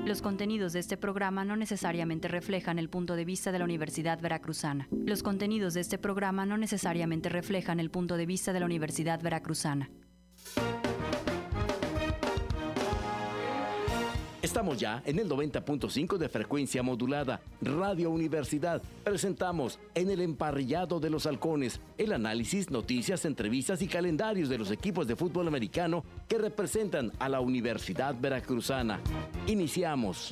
Los contenidos de este programa no necesariamente reflejan el punto de vista de la Universidad Veracruzana. Los contenidos de este programa no necesariamente reflejan el punto de vista de la Universidad Veracruzana. Estamos ya en el 90.5 de frecuencia modulada. Radio Universidad. Presentamos En el Emparrillado de los Halcones el análisis, noticias, entrevistas y calendarios de los equipos de fútbol americano que representan a la Universidad Veracruzana. Iniciamos.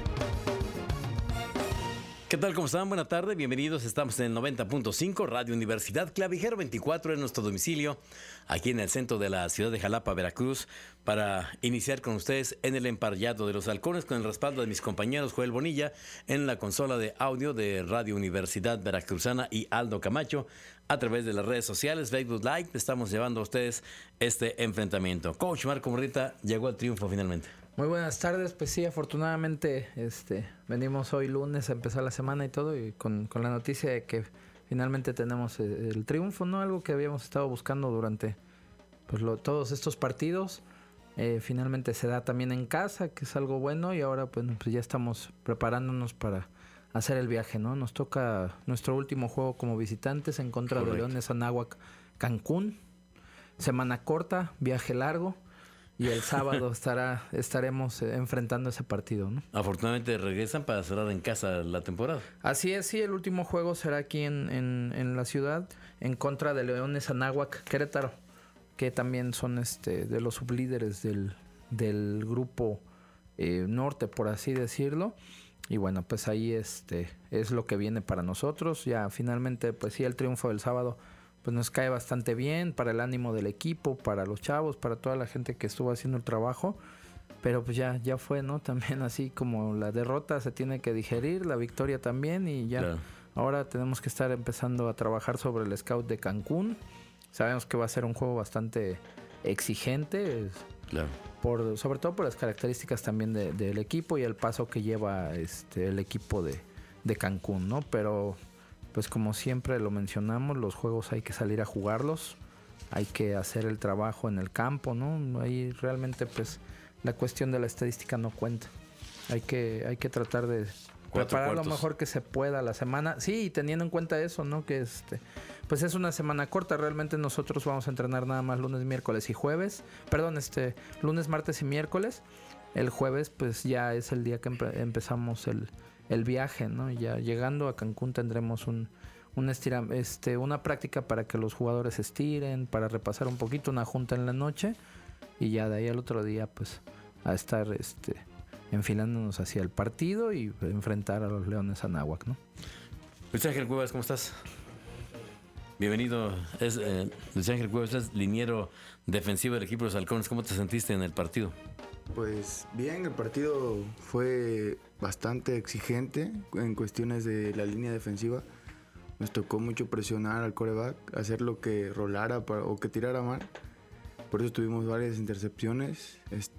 ¿Qué tal? ¿Cómo están? Buena tarde, bienvenidos. Estamos en el 90.5, Radio Universidad, Clavijero 24 en nuestro domicilio, aquí en el centro de la ciudad de Jalapa, Veracruz, para iniciar con ustedes en el Emparrillado de los Halcones, con el respaldo de mis compañeros Joel Bonilla, en la consola de audio de Radio Universidad Veracruzana y Aldo Camacho, a través de las redes sociales, Facebook Live, estamos llevando a ustedes este enfrentamiento. Coach Marco Morrita, llegó al triunfo finalmente. Muy buenas tardes, pues sí, afortunadamente venimos hoy lunes a empezar la semana y todo, y con la noticia de que finalmente tenemos el triunfo, ¿no? Algo que habíamos estado buscando durante todos estos partidos. Finalmente se da también en casa, que es algo bueno, y ahora pues ya estamos preparándonos para hacer el viaje, ¿no? Nos toca nuestro último juego como visitantes en contra de Leones Anáhuac, Cancún. Semana corta, viaje largo. Y el sábado estaremos enfrentando ese partido, ¿no? Afortunadamente regresan para cerrar en casa la temporada. Así es, sí, el último juego será aquí en la ciudad, en contra de Leones Anáhuac, Querétaro, que también son de los sublíderes del grupo norte, por así decirlo. Y bueno, pues ahí es lo que viene para nosotros. Ya finalmente, pues sí, el triunfo del sábado pues nos cae bastante bien para el ánimo del equipo, para los chavos, para toda la gente que estuvo haciendo el trabajo. Pero pues ya fue, ¿no? También así como la derrota se tiene que digerir, la victoria también, y ya. Claro. Ahora tenemos que estar empezando a trabajar sobre el scout de Cancún. Sabemos que va a ser un juego bastante exigente, claro, sobre todo por las características también del equipo y el paso que lleva el equipo de Cancún, ¿no? Pero pues como siempre lo mencionamos, los juegos hay que salir a jugarlos, hay que hacer el trabajo en el campo, ¿no? Ahí realmente pues la cuestión de la estadística no cuenta. Hay que tratar de preparar lo mejor que se pueda la semana. Sí, y teniendo en cuenta eso, ¿no? Que pues es una semana corta. Realmente nosotros vamos a entrenar nada más lunes, miércoles y jueves. Perdón, lunes, martes y miércoles. El jueves pues ya es el día que empezamos el viaje, ¿no? Ya llegando a Cancún tendremos una práctica para que los jugadores estiren, para repasar un poquito, una junta en la noche, y ya de ahí al otro día pues a estar enfilándonos hacia el partido y enfrentar a los Leones Anáhuac, ¿no? Luis Ángel Cuevas, ¿cómo estás? Bienvenido. Luis Ángel Cuevas es liniero defensivo del equipo de los Halcones. ¿Cómo te sentiste en el partido? Pues bien, el partido fue bastante exigente en cuestiones de la línea defensiva. Nos tocó mucho presionar al quarterback, hacerlo que rolara o que tirara mal. Por eso tuvimos varias intercepciones.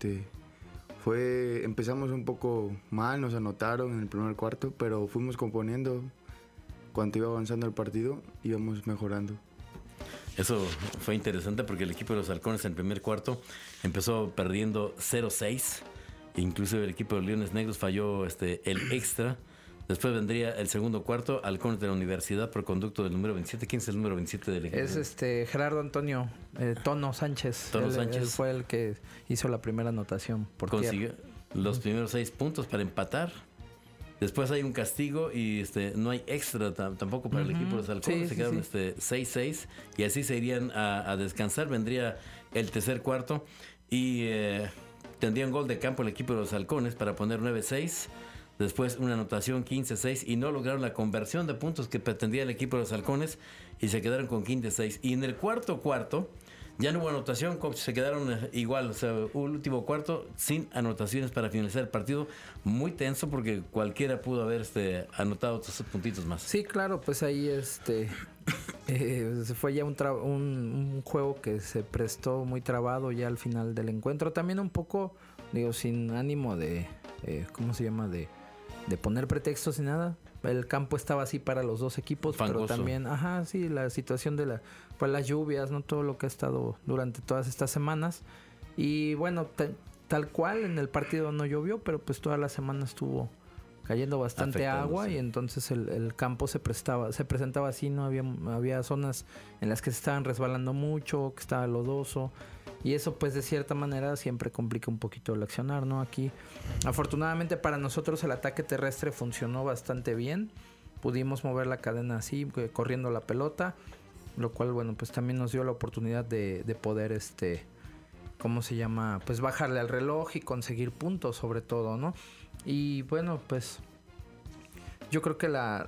Empezamos un poco mal, nos anotaron en el primer cuarto, pero fuimos componiendo. Cuando iba avanzando el partido, íbamos mejorando. Eso fue interesante porque el equipo de los Halcones en el primer cuarto empezó perdiendo 0-6. Incluso el equipo de los Leones Negros falló el extra. Después vendría el segundo cuarto, Halcones de la Universidad por conducto del número 27. ¿Quién es el número 27 del equipo? Es Gerardo Antonio Tono Sánchez. Él fue el que hizo la primera anotación por tierra. Consiguió los primeros 6 puntos para empatar. Después hay un castigo y no hay extra tampoco para el equipo de los Halcones. Se quedaron 6-6 y así se irían a descansar. Vendría el tercer cuarto y tendrían gol de campo el equipo de los Halcones para poner 9-6. Después una anotación 15-6 y no lograron la conversión de puntos que pretendía el equipo de los Halcones y se quedaron con 15-6. Y en el cuarto ya no hubo anotación, se quedaron igual, o sea, un último cuarto sin anotaciones para finalizar el partido. Muy tenso porque cualquiera pudo haber anotado otros puntitos más. Sí, claro, pues ahí fue ya un juego que se prestó muy trabado ya al final del encuentro. También un poco, sin ánimo de, ¿cómo se llama? De poner pretextos y nada. El campo estaba así para los dos equipos, fangoso. Pero también, la situación de las lluvias, no todo lo que ha estado durante todas estas semanas. Y bueno, tal cual en el partido no llovió, pero pues toda la semana estuvo cayendo bastante agua, y entonces el campo se presentaba así, ¿no? Había zonas en las que se estaban resbalando mucho, que estaba lodoso, y eso pues de cierta manera siempre complica un poquito el accionar, ¿no? Aquí afortunadamente para nosotros el ataque terrestre funcionó bastante bien, pudimos mover la cadena así, corriendo la pelota, lo cual bueno pues también nos dio la oportunidad de poder ¿cómo se llama? Pues bajarle al reloj y conseguir puntos sobre todo, ¿no? Y bueno, pues yo creo que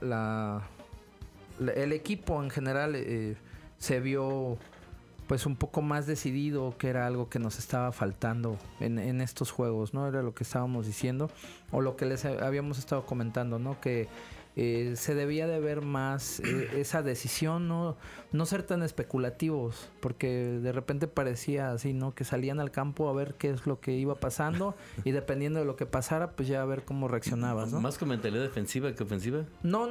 el equipo en general se vio pues un poco más decidido, que era algo que nos estaba faltando en estos juegos, ¿no? Era lo que estábamos diciendo, o lo que les habíamos estado comentando, ¿no? Que se debía de ver más esa decisión, no ser tan especulativos, porque de repente parecía así, ¿no? Que salían al campo a ver qué es lo que iba pasando y dependiendo de lo que pasara, pues ya a ver cómo reaccionabas, ¿no? ¿Más con mentalidad defensiva que ofensiva?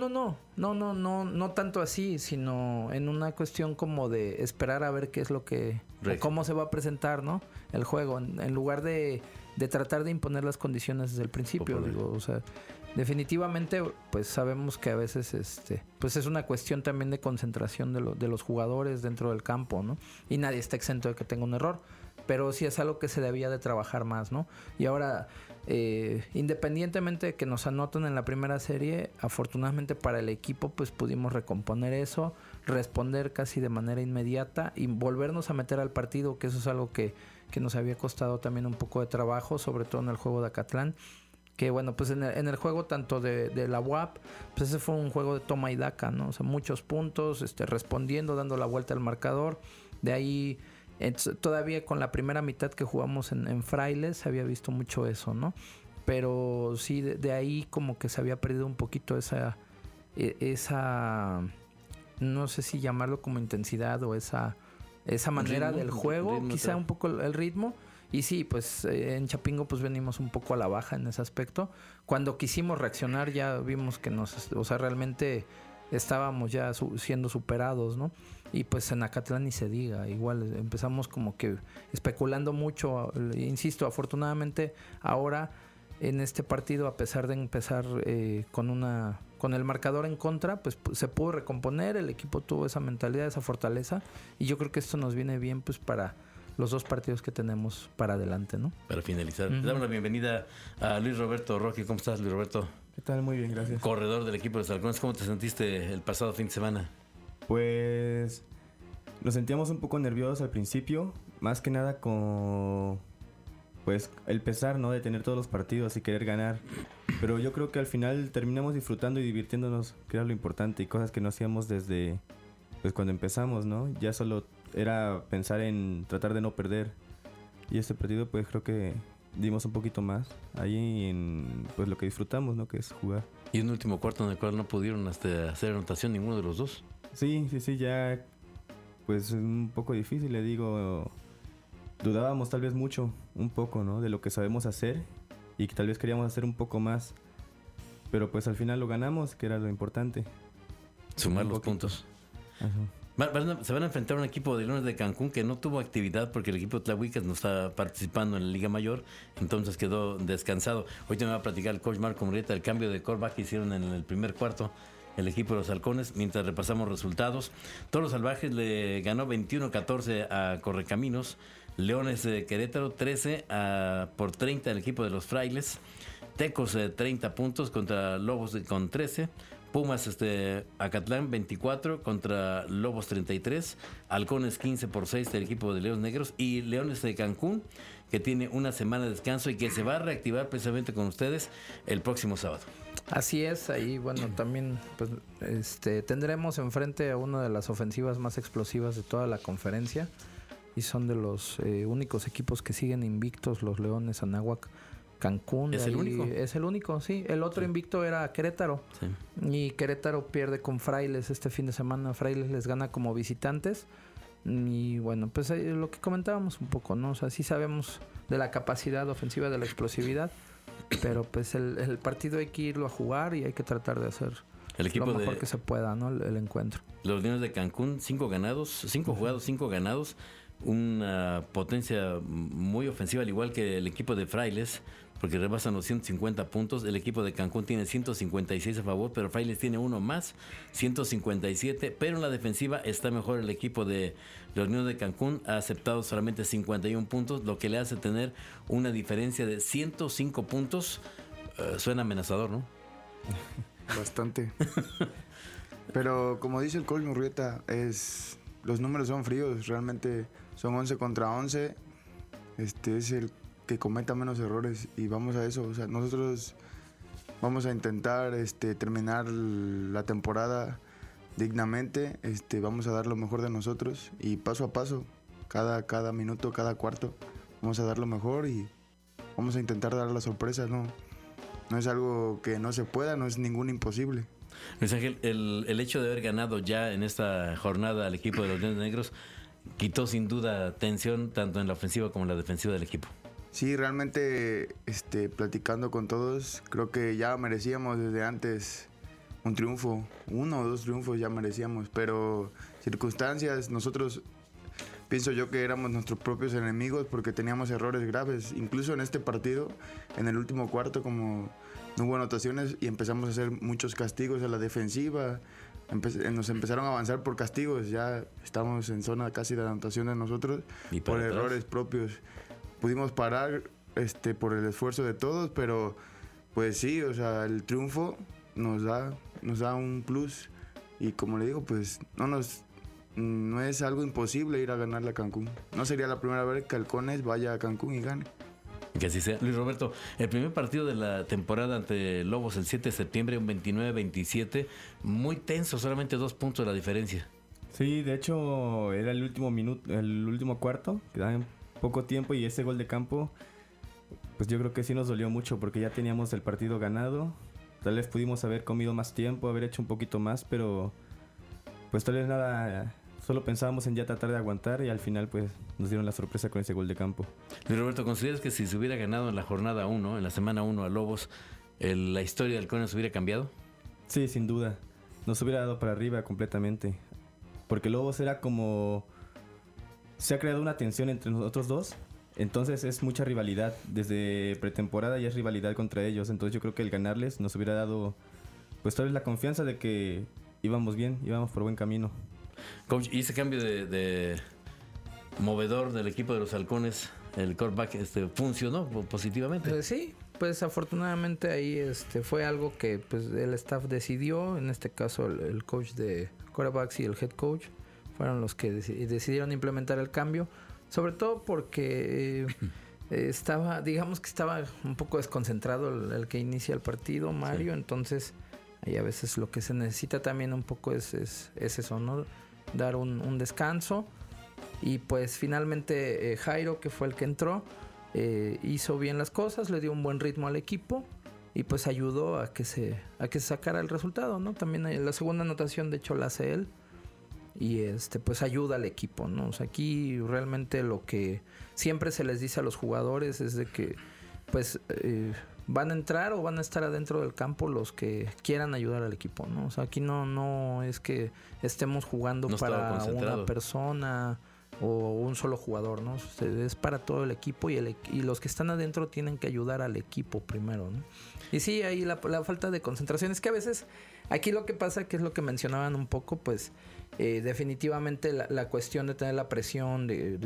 No tanto así, sino en una cuestión como de esperar a ver qué es lo que o cómo se va a presentar, ¿no? El juego, en lugar de tratar de imponer las condiciones desde el principio, digo, o sea, definitivamente pues sabemos que a veces pues es una cuestión también de concentración de los jugadores dentro del campo, ¿no? Y nadie está exento de que tenga un error, pero sí es algo que se debía de trabajar más, ¿no? Y ahora independientemente de que nos anoten en la primera serie, afortunadamente para el equipo pues pudimos recomponer eso, responder casi de manera inmediata y volvernos a meter al partido, que eso es algo que nos había costado también un poco de trabajo, sobre todo en el juego de Acatlán. Que bueno, pues en el juego tanto de la UAP, pues ese fue un juego de toma y daca, ¿no? O sea, muchos puntos, respondiendo, dando la vuelta al marcador. De ahí, todavía con la primera mitad que jugamos en Frailes, se había visto mucho eso, ¿no? Pero sí, de ahí como que se había perdido un poquito esa, no sé si llamarlo como intensidad o esa manera ritmo, del juego, ritmo, quizá un poco el ritmo. Y sí, pues en Chapingo pues venimos un poco a la baja en ese aspecto. Cuando quisimos reaccionar ya vimos que realmente estábamos ya siendo superados, ¿no? Y pues en Acatlán ni se diga, igual empezamos como que especulando mucho, insisto, afortunadamente ahora en este partido, a pesar de empezar con el marcador en contra, pues se pudo recomponer, el equipo tuvo esa mentalidad, esa fortaleza, y yo creo que esto nos viene bien pues para los dos partidos que tenemos para adelante, ¿no? Para finalizar, le damos la bienvenida a Luis Roberto Roque. ¿Cómo estás, Luis Roberto? ¿Qué tal? Muy bien, gracias. Corredor del equipo de los Halcones. ¿Cómo te sentiste el pasado fin de semana? Pues nos sentíamos un poco nerviosos al principio, más que nada con pues el pesar, ¿no? De tener todos los partidos y querer ganar. Pero yo creo que al final terminamos disfrutando y divirtiéndonos, que era lo importante, y cosas que no hacíamos desde pues cuando empezamos, ¿no? Ya solo era pensar en tratar de no perder. Y este partido pues creo que dimos un poquito más ahí en pues lo que disfrutamos, ¿no? Que es jugar. Y un último cuarto en el cual no pudieron hacer anotación ninguno de los dos. Sí, ya pues un poco difícil, le digo. Dudábamos tal vez mucho, un poco, ¿no? De lo que sabemos hacer y que tal vez queríamos hacer un poco más. Pero pues al final lo ganamos, que era lo importante. Sumar los puntos. Ajá. Se van a enfrentar a un equipo de Leones de Cancún que no tuvo actividad porque el equipo de Tlahuicas no está participando en la Liga Mayor, entonces quedó descansado. Hoy te me va a platicar el coach Marco Murrieta el cambio de quarterback que hicieron en el primer cuarto el equipo de los Halcones, mientras repasamos resultados. Toros Salvajes le ganó 21-14 a Correcaminos. Leones de Querétaro 13-30 al equipo de los Frailes. Tecos 30 puntos contra Lobos con 13. Pumas Acatlán 24 contra Lobos 33, Halcones 15-6 del equipo de Leones Negros, y Leones de Cancún, que tiene una semana de descanso y que se va a reactivar precisamente con ustedes el próximo sábado. Así es, ahí bueno también pues tendremos enfrente a una de las ofensivas más explosivas de toda la conferencia, y son de los únicos equipos que siguen invictos, los Leones Anáhuac. Cancún es el único. Es el único, sí. El otro invicto era Querétaro. Sí. Y Querétaro pierde con Frailes este fin de semana. Frailes les gana como visitantes. Y bueno, pues lo que comentábamos un poco, ¿no? O sea, sí sabemos de la capacidad ofensiva, de la explosividad. Pero pues el partido hay que irlo a jugar y hay que tratar de hacer el equipo lo mejor que se pueda, ¿no? El encuentro. Los Leones de Cancún, 5 jugados, 5 ganados. una potencia muy ofensiva, al igual que el equipo de Frailes, porque rebasan los 150 puntos. El equipo de Cancún tiene 156 a favor, pero Frailes tiene uno más, 157. Pero en la defensiva está mejor el equipo de la Unión de Cancún. Ha aceptado solamente 51 puntos, lo que le hace tener una diferencia de 105 puntos. Suena amenazador, ¿no? Bastante. Pero como dice el coach Murrieta, los números son fríos. Realmente son 11 contra 11. Es el que cometa menos errores y vamos a eso. O sea, nosotros vamos a intentar terminar la temporada dignamente. Vamos a dar lo mejor de nosotros y paso a paso, cada minuto, cada cuarto, vamos a dar lo mejor y vamos a intentar dar la sorpresa. No es algo que no se pueda, no es ningún imposible. Luis Ángel, el hecho de haber ganado ya en esta jornada al equipo de los Leones Negros quitó sin duda tensión tanto en la ofensiva como en la defensiva del equipo. Sí, realmente platicando con todos, creo que ya merecíamos desde antes un triunfo, 1 o 2 triunfos ya merecíamos, pero circunstancias, nosotros pienso yo que éramos nuestros propios enemigos porque teníamos errores graves, incluso en este partido, en el último cuarto, como no hubo anotaciones y empezamos a hacer muchos castigos a la defensiva, nos empezaron a avanzar por castigos, ya estamos en zona casi de anotación de nosotros por errores propios. Pudimos parar por el esfuerzo de todos, pero pues sí, o sea, el triunfo nos da un plus y como le digo, pues no es algo imposible ir a ganarle a Cancún. No sería la primera vez que Halcones vaya a Cancún y gane. Que así sea. Luis Roberto, el primer partido de la temporada ante Lobos el 7 de septiembre, un 29-27, muy tenso, solamente 2 puntos de la diferencia. Sí, de hecho era el último minuto, el último cuarto, quedaba poco tiempo y ese gol de campo, pues yo creo que sí nos dolió mucho porque ya teníamos el partido ganado. Tal vez pudimos haber comido más tiempo, haber hecho un poquito más, pero pues tal vez nada, solo pensábamos en ya tratar de aguantar y al final pues nos dieron la sorpresa con ese gol de campo. Luis Roberto, ¿consideras que si se hubiera ganado en la jornada 1, en la semana 1 a Lobos, la historia del Halcones hubiera cambiado? Sí, sin duda. Nos hubiera dado para arriba completamente. Porque Lobos era como... Se ha creado una tensión entre nosotros dos. Entonces es mucha rivalidad. Desde pretemporada ya es rivalidad contra ellos. Entonces yo creo que el ganarles nos hubiera dado pues tal vez la confianza de que íbamos bien, íbamos por buen camino. Coach, ¿y ese cambio de movedor del equipo de los Halcones, el quarterback, funcionó positivamente? Sí, pues afortunadamente ahí fue algo que pues el staff decidió. En este caso el coach de quarterbacks y el head coach fueron los que decidieron implementar el cambio, sobre todo porque estaba un poco desconcentrado el que inicia el partido, Mario. Sí. Entonces ahí a veces lo que se necesita también un poco es eso, ¿no? Dar un descanso. Y pues finalmente Jairo, que fue el que entró, hizo bien las cosas, le dio un buen ritmo al equipo y pues ayudó a que se sacara el resultado, ¿no? También la segunda anotación de hecho la hace él y pues ayuda al equipo, ¿no? O sea, aquí realmente lo que siempre se les dice a los jugadores es de que pues van a entrar o van a estar adentro del campo los que quieran ayudar al equipo, ¿no? O sea, aquí no es que estemos jugando para una persona o un solo jugador, ¿no? Es para todo el equipo y los que están adentro tienen que ayudar al equipo primero, ¿no? Y sí, ahí la falta de concentración es que a veces aquí lo que pasa, que es lo que mencionaban un poco, pues definitivamente la cuestión de tener la presión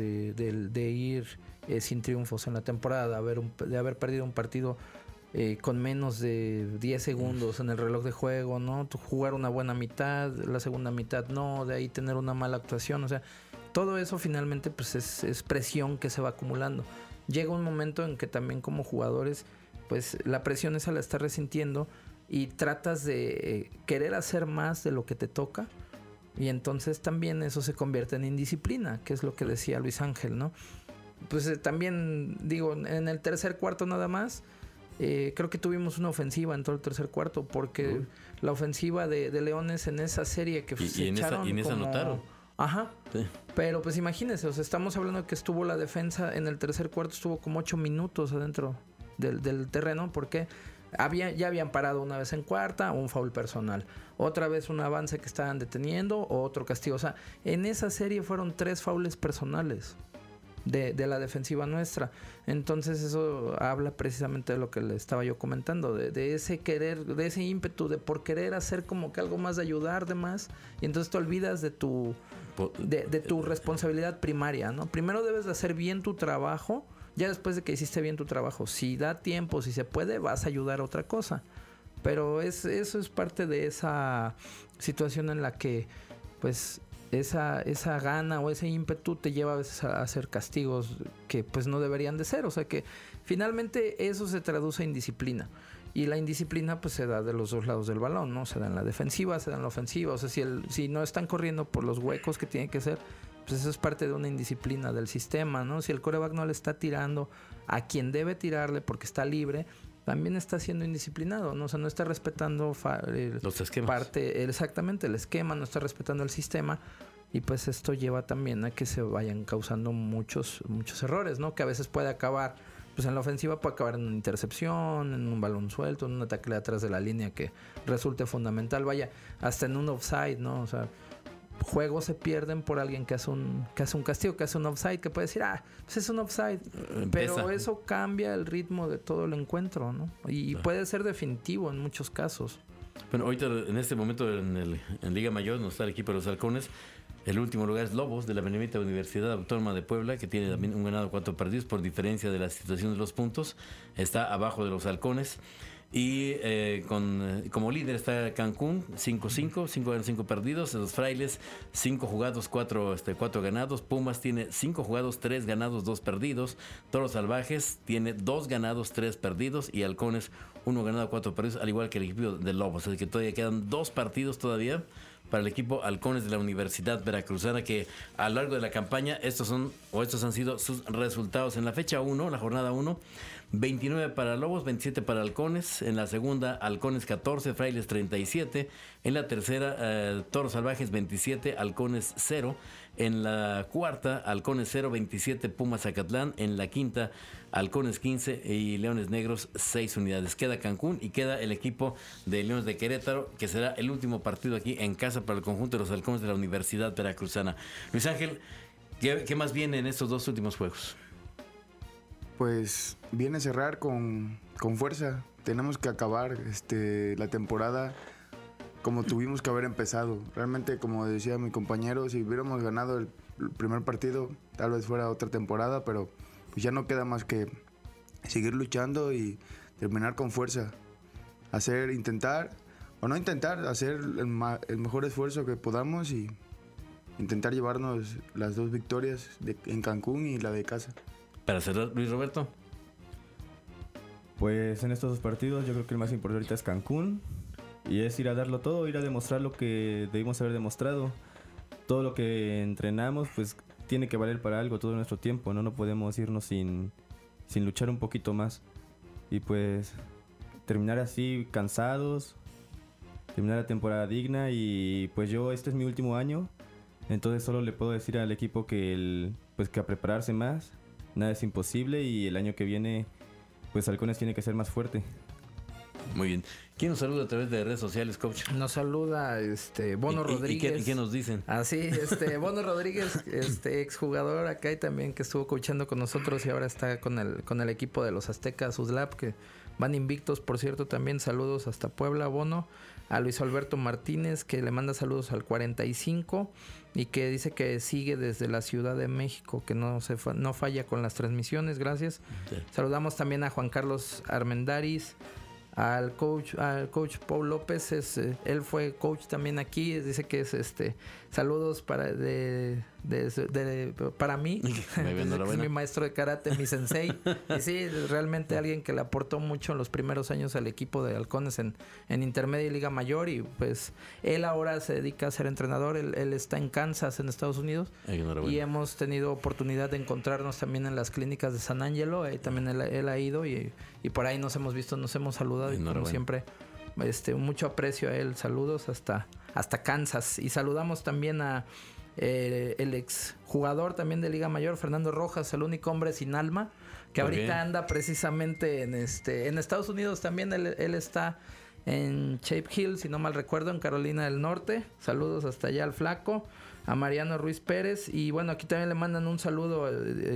de ir sin triunfos en la temporada, de haber perdido un partido con menos de 10 segundos en el reloj de juego, ¿no? Jugar una buena mitad, la segunda mitad no, de ahí tener una mala actuación, o sea, todo eso finalmente pues es presión que se va acumulando. Llega un momento en que también como jugadores pues la presión esa la estás resintiendo y tratas de querer hacer más de lo que te toca y entonces también eso se convierte en indisciplina, que es lo que decía Luis Ángel, ¿no? Pues también digo, en el tercer cuarto nada más creo que tuvimos una ofensiva en todo el tercer cuarto porque la ofensiva de Leones en esa serie que se echaron en esa anotaron. Ajá, sí. Pero pues imagínense, o sea, estamos hablando de que estuvo la defensa en el tercer cuarto, estuvo como 8 minutos adentro del terreno. ¿Por qué? Ya habían parado una vez en cuarta, un foul personal. Otra vez un avance que estaban deteniendo, otro castigo. O sea, en esa serie fueron 3 fouls personales de la defensiva nuestra. Entonces eso habla precisamente de lo que le estaba yo comentando, de ese querer, de ese ímpetu, de por querer hacer como que algo más, de ayudar de más, y entonces te olvidas de tu responsabilidad primaria, ¿no? Primero debes de hacer bien tu trabajo, ya después de que hiciste bien tu trabajo, si da tiempo, si se puede, vas a ayudar a otra cosa. Pero eso es parte de esa situación en la que pues esa gana o ese ímpetu te lleva a veces a hacer castigos que pues no deberían de ser. O sea que finalmente eso se traduce en indisciplina. Y la indisciplina pues se da de los dos lados del balón, ¿no? Se da en la defensiva, se da en la ofensiva. O sea, si no están corriendo por los huecos que tienen que ser, pues eso es parte de una indisciplina del sistema, ¿no? Si el quarterback no le está tirando a quien debe tirarle porque está libre, también está siendo indisciplinado, ¿no? O sea, no está respetando los esquemas. Exactamente, el esquema, no está respetando el sistema, y pues esto lleva también a que se vayan causando muchos errores, ¿no? Que a veces puede acabar, pues en la ofensiva puede acabar en una intercepción, en un balón suelto, en un ataque de atrás de la línea que resulte fundamental, vaya, hasta en un offside, ¿no? O sea, juegos se pierden por alguien que hace un castigo, que hace un offside, que puede decir, pues es un offside, pero eso cambia el ritmo de todo el encuentro, ¿no? Y puede ser definitivo en muchos casos. Bueno, ahorita en este momento en Liga Mayor no está el equipo de los Halcones. El último lugar es Lobos, de la Benemérita Universidad Autónoma de Puebla, que tiene también un ganado, 4 perdidos, por diferencia de la situación de los puntos. Está abajo de los Halcones. Y como líder está Cancún, 5-5, 5 ganos, 5 perdidos. Los Frailes, 5 jugados, 4 ganados. Pumas tiene 5 jugados, 3 ganados, 2 perdidos. Toros Salvajes tiene 2 ganados, 3 perdidos. Y Halcones, 1 ganado, 4 perdidos, al igual que el equipo de Lobos. Así que todavía quedan 2 partidos todavía para el equipo Halcones de la Universidad Veracruzana, que a lo largo de la campaña estos han sido sus resultados. En la fecha 1, la jornada 1, 29 para Lobos, 27 para Halcones. En la segunda, Halcones 14, Frailes 37. En la tercera, Toros Salvajes 27, Halcones 0. En la cuarta, Halcones 0, 27, Pumas Zacatlán. En la quinta, Halcones 15 y Leones Negros 6 unidades. Queda Cancún y queda el equipo de Leones de Querétaro, que será el último partido aquí en casa para el conjunto de los Halcones de la Universidad Veracruzana. Luis Ángel, ¿qué más viene en estos 2 últimos juegos? Pues viene a cerrar con fuerza. Tenemos que acabar la temporada como tuvimos que haber empezado. Realmente, como decía mi compañero, si hubiéramos ganado el primer partido, tal vez fuera otra temporada, pero pues ya no queda más que seguir luchando y terminar con fuerza. Hacer el mejor esfuerzo que podamos y intentar llevarnos las 2 victorias en Cancún y la de casa. Para cerrar, Luis Roberto. Pues en estos 2 partidos yo creo que el más importante ahorita es Cancún. Y es ir a darlo todo, ir a demostrar lo que debimos haber demostrado. Todo lo que entrenamos, pues tiene que valer para algo todo nuestro tiempo, ¿no? No podemos irnos sin luchar un poquito más. Y pues terminar así cansados, terminar la temporada digna. Y pues este es mi último año. Entonces solo le puedo decir al equipo que a prepararse más. Nada es imposible y el año que viene pues Halcones tiene que ser más fuerte. Muy bien. ¿Quién nos saluda a través de redes sociales, coach? Nos saluda Bono Rodríguez. ¿Y qué nos dicen? Sí, Bono Rodríguez, exjugador acá y también que estuvo coachando con nosotros y ahora está con el equipo de los Aztecas USLAP, que van invictos, por cierto, también. Saludos hasta Puebla, Bono. A Luis Alberto Martínez, que le manda saludos al 45 y que dice que sigue desde la Ciudad de México, que no falla con las transmisiones, gracias. Sí. Saludamos también a Juan Carlos Armendáriz, al coach Paul López, él fue coach también aquí, dice que es saludos para mí, es mi maestro de karate, mi sensei, y sí, realmente alguien que le aportó mucho en los primeros años al equipo de Halcones en intermedia y liga mayor, y pues él ahora se dedica a ser entrenador. Él está en Kansas, en Estados Unidos, y hemos tenido oportunidad de encontrarnos también en las clínicas de San Ángelo, ahí también él ha ido y por ahí nos hemos visto, nos hemos saludado, y como siempre mucho aprecio a él. Saludos hasta Kansas, y saludamos también a el ex jugador también de Liga Mayor, Fernando Rojas, el único hombre sin alma, que ahorita anda precisamente en Estados Unidos también. Él está en Chapel Hill, si no mal recuerdo, en Carolina del Norte. Saludos hasta allá al flaco, a Mariano Ruiz Pérez. Y bueno, aquí también le mandan un saludo,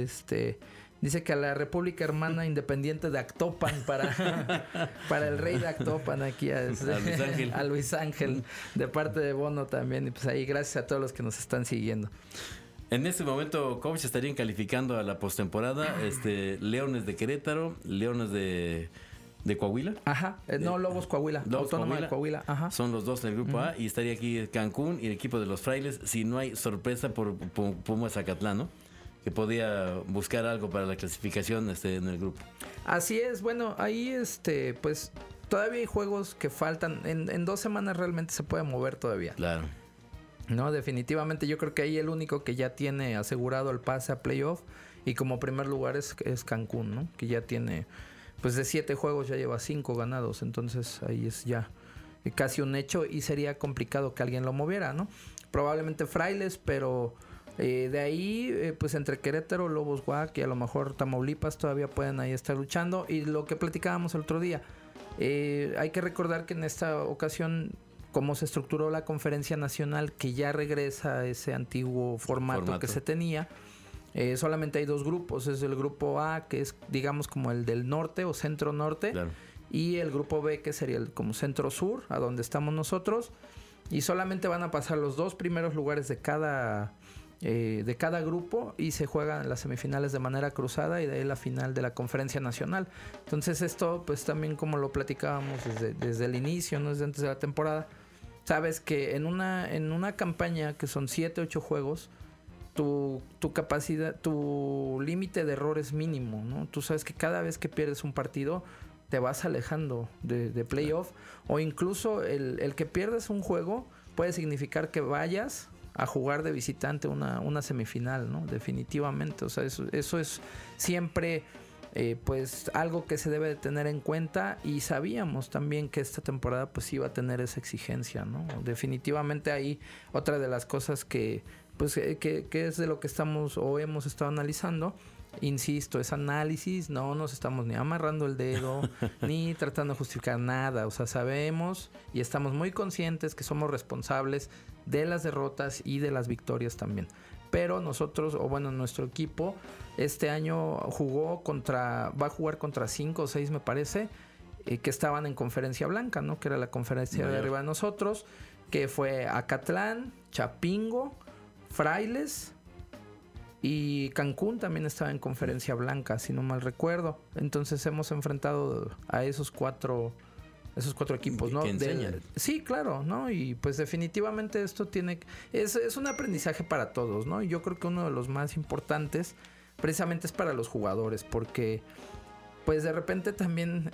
dice que a la República Hermana Independiente de Actopan, para el rey de Actopan, aquí a Luis Ángel, de parte de Bono también. Y pues ahí gracias a todos los que nos están siguiendo. En este momento, coach, estarían calificando a la postemporada Leones de Querétaro, Leones de Coahuila. Ajá, no, Lobos Coahuila, Autónoma de Coahuila. Ajá. Son los dos del grupo A, y estaría aquí Cancún y el equipo de los Frailes, si no hay sorpresa por Pumas Zacatlán, ¿no? Que podía buscar algo para la clasificación en el grupo. Así es, bueno, ahí pues todavía hay juegos que faltan. En 2 semanas realmente se puede mover todavía. Claro. No, definitivamente yo creo que ahí el único que ya tiene asegurado el pase a playoff y como primer lugar es Cancún, ¿no? Que ya tiene, pues de 7 juegos ya lleva 5 ganados, entonces ahí es ya casi un hecho y sería complicado que alguien lo moviera, ¿no? Probablemente Frailes, pero de ahí pues entre Querétaro, Lobos WAC y a lo mejor Tamaulipas todavía pueden ahí estar luchando. Y lo que platicábamos el otro día, hay que recordar que en esta ocasión, como se estructuró la conferencia nacional, que ya regresa a ese antiguo formato que se tenía, solamente hay 2 grupos. Es el grupo A, que es digamos como el del norte o centro norte, claro, y el grupo B, que sería el como centro sur, a donde estamos nosotros, y solamente van a pasar los 2 primeros lugares de cada grupo y se juegan las semifinales de manera cruzada y de ahí la final de la conferencia nacional. Entonces esto pues también, como lo platicábamos desde el inicio, no desde antes de la temporada, sabes que en una campaña que son 7-8 juegos, tu capacidad, tu límite de error es mínimo, ¿no? Tú sabes que cada vez que pierdes un partido te vas alejando de playoff, o incluso el que pierdes un juego puede significar que vayas a jugar de visitante una semifinal, ¿no? Definitivamente, o sea, eso es siempre pues algo que se debe de tener en cuenta, y sabíamos también que esta temporada pues iba a tener esa exigencia, ¿no? Definitivamente ahí otra de las cosas que pues que es de lo que estamos o hemos estado analizando. Insisto, es análisis, no nos estamos ni amarrando el dedo ni tratando de justificar nada. O sea, sabemos y estamos muy conscientes que somos responsables de las derrotas y de las victorias también. Pero nosotros, o bueno, nuestro equipo este año va a jugar contra 5 o 6, me parece, que estaban en conferencia blanca, ¿no? Que era la conferencia de arriba de nosotros, que fue Acatlán, Chapingo, Frailes y Cancún también estaba en conferencia blanca, si no mal recuerdo. Entonces hemos enfrentado a esos cuatro equipos, ¿no? Sí, claro, ¿no? Y pues definitivamente esto es un aprendizaje para todos, ¿no? Y yo creo que uno de los más importantes precisamente es para los jugadores, porque pues de repente también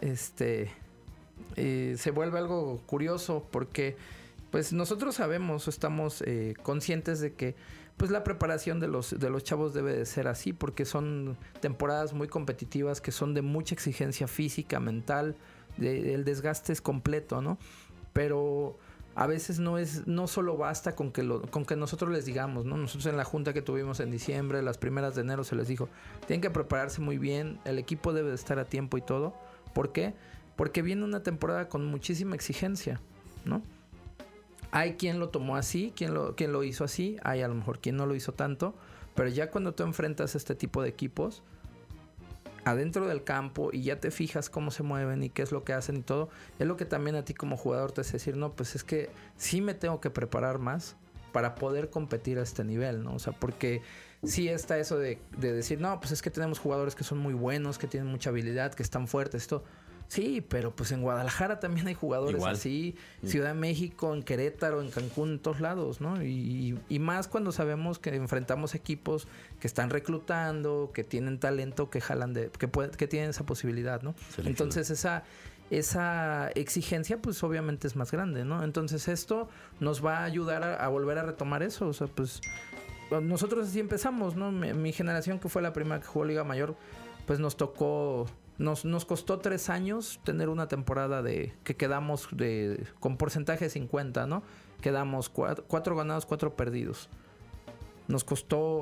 se vuelve algo curioso, porque pues nosotros sabemos, estamos conscientes de que pues la preparación de los chavos debe de ser así, porque son temporadas muy competitivas, que son de mucha exigencia física, mental, el desgaste es completo, ¿no? Pero a veces no solo basta con que nosotros les digamos, ¿no? Nosotros en la junta que tuvimos en diciembre, las primeras de enero, se les dijo, tienen que prepararse muy bien, el equipo debe de estar a tiempo y todo. ¿Por qué? Porque viene una temporada con muchísima exigencia, ¿no? Hay quien lo tomó así, quien lo hizo así, hay a lo mejor quien no lo hizo tanto, pero ya cuando tú enfrentas este tipo de equipos adentro del campo y ya te fijas cómo se mueven y qué es lo que hacen y todo, es lo que también a ti como jugador te hace decir, no, pues es que sí me tengo que preparar más para poder competir a este nivel, ¿no? O sea, porque sí está eso de decir, no, pues es que tenemos jugadores que son muy buenos, que tienen mucha habilidad, que están fuertes, esto. Sí, pero pues en Guadalajara también hay jugadores igual, así, Ciudad de México, en Querétaro, en Cancún, en todos lados, ¿no? Y más cuando sabemos que enfrentamos equipos que están reclutando, que tienen talento, que jalan que tienen esa posibilidad, ¿no? Entonces esa exigencia pues obviamente es más grande, ¿no? Entonces esto nos va a ayudar a volver a retomar eso. O sea, pues nosotros así empezamos, ¿no? Mi generación, que fue la primera que jugó Liga Mayor, pues nos tocó... Nos costó 3 años tener una temporada que quedamos con porcentaje de 50, ¿no? Quedamos 4 ganados, 4 perdidos. Nos costó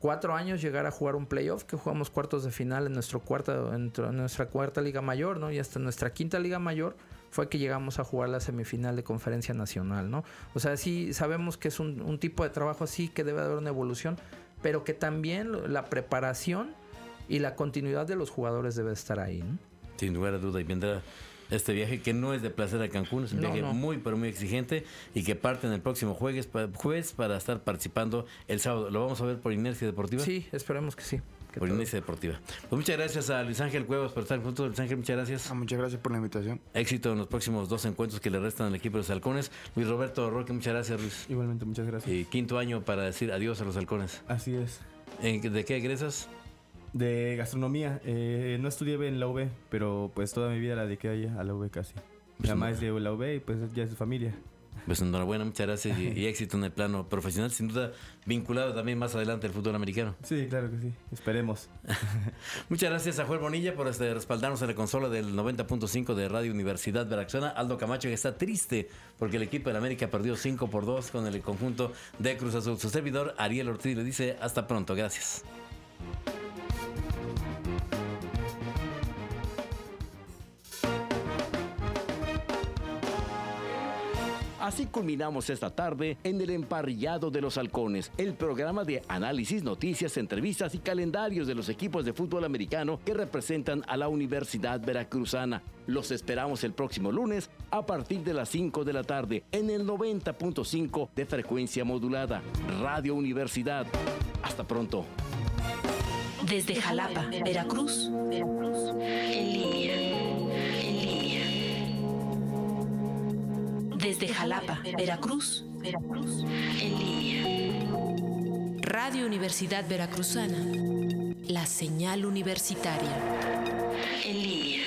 4 años llegar a jugar un playoff, que jugamos cuartos de final en nuestra cuarta liga mayor, ¿no? Y hasta nuestra quinta liga mayor fue que llegamos a jugar la semifinal de conferencia nacional, ¿no? O sea, sí sabemos que es un tipo de trabajo así, que debe haber una evolución, pero que también la preparación y la continuidad de los jugadores debe estar ahí, ¿no? Sin lugar a duda, y vendrá este viaje que no es de placer a Cancún, es un viaje muy, pero muy exigente y que parte en el próximo jueves para estar participando el sábado. ¿Lo vamos a ver por Inercia Deportiva? Sí, esperemos que sí. Por Inercia Deportiva. Pues muchas gracias a Luis Ángel Cuevas por estar juntos. Luis Ángel, muchas gracias. Muchas gracias por la invitación. Éxito en los próximos 2 encuentros que le restan al equipo de los Halcones. Luis Roberto Roque, muchas gracias, Luis. Igualmente, muchas gracias. Y 5º año para decir adiós a los Halcones. Así es. ¿De qué egresas? De gastronomía. No estudié en la UB, pero pues toda mi vida la dediqué ahí a la UB casi. Mi mamá es de la UB y pues ya es familia. Pues enhorabuena, muchas gracias y éxito en el plano profesional, sin duda vinculado también más adelante al fútbol americano. Sí, claro que sí, esperemos. Muchas gracias a Joel Bonilla por respaldarnos en la consola del 90.5 de Radio Universidad Veracruzana. Aldo Camacho, que está triste porque el equipo de la América perdió 5-2 con el conjunto de Cruz Azul. Su servidor, Ariel Ortiz, le dice hasta pronto, gracias. Así culminamos esta tarde en el Emparrillado de los Halcones, el programa de análisis, noticias, entrevistas y calendarios de los equipos de fútbol americano que representan a la Universidad Veracruzana. Los esperamos el próximo lunes a partir de las 5 de la tarde en el 90.5 de frecuencia modulada, Radio Universidad. Hasta pronto. Desde Jalapa, Veracruz, en línea. Desde Jalapa, Veracruz, en línea. Radio Universidad Veracruzana, la señal universitaria. En línea.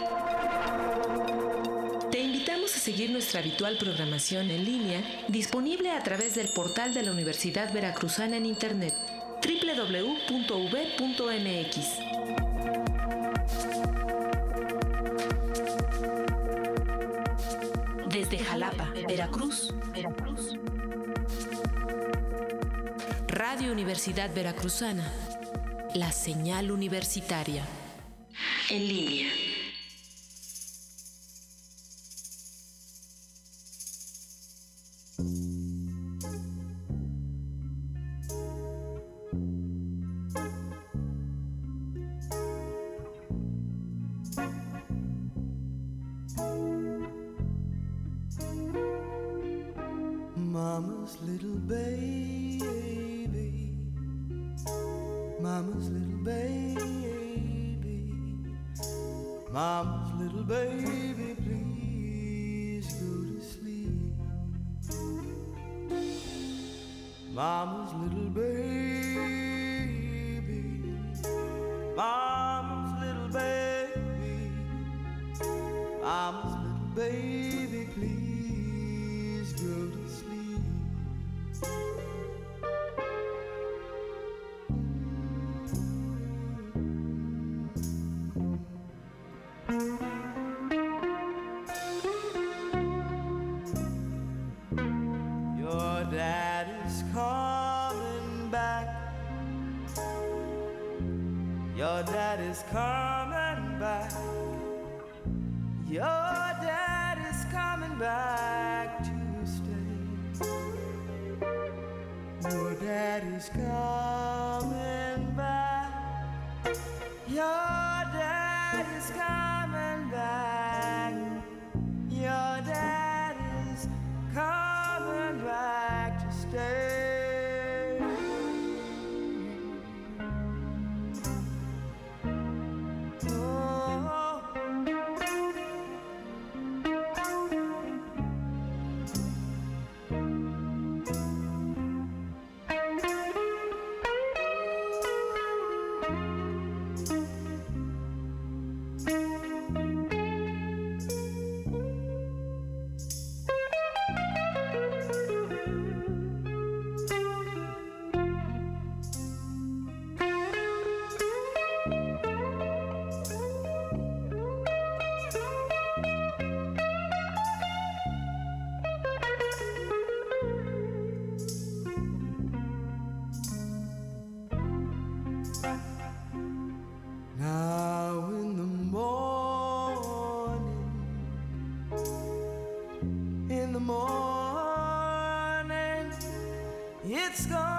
Te invitamos a seguir nuestra habitual programación en línea, disponible a través del portal de la Universidad Veracruzana en Internet, www.ub.mx. Desde Jalapa, Veracruz, Radio Universidad Veracruzana, la señal universitaria. En línea. Mama's little baby, Mama's little baby, Mama's little baby, please go to sleep. Mama's little baby, Mama's little baby, Mama's little baby, please go to sleep. Your daddy's coming back. Your daddy's coming back. Your daddy's coming back to stay. Your daddy's coming back. Your daddy's coming back. Your daddy's coming back to stay. Oh. morning, it's gonna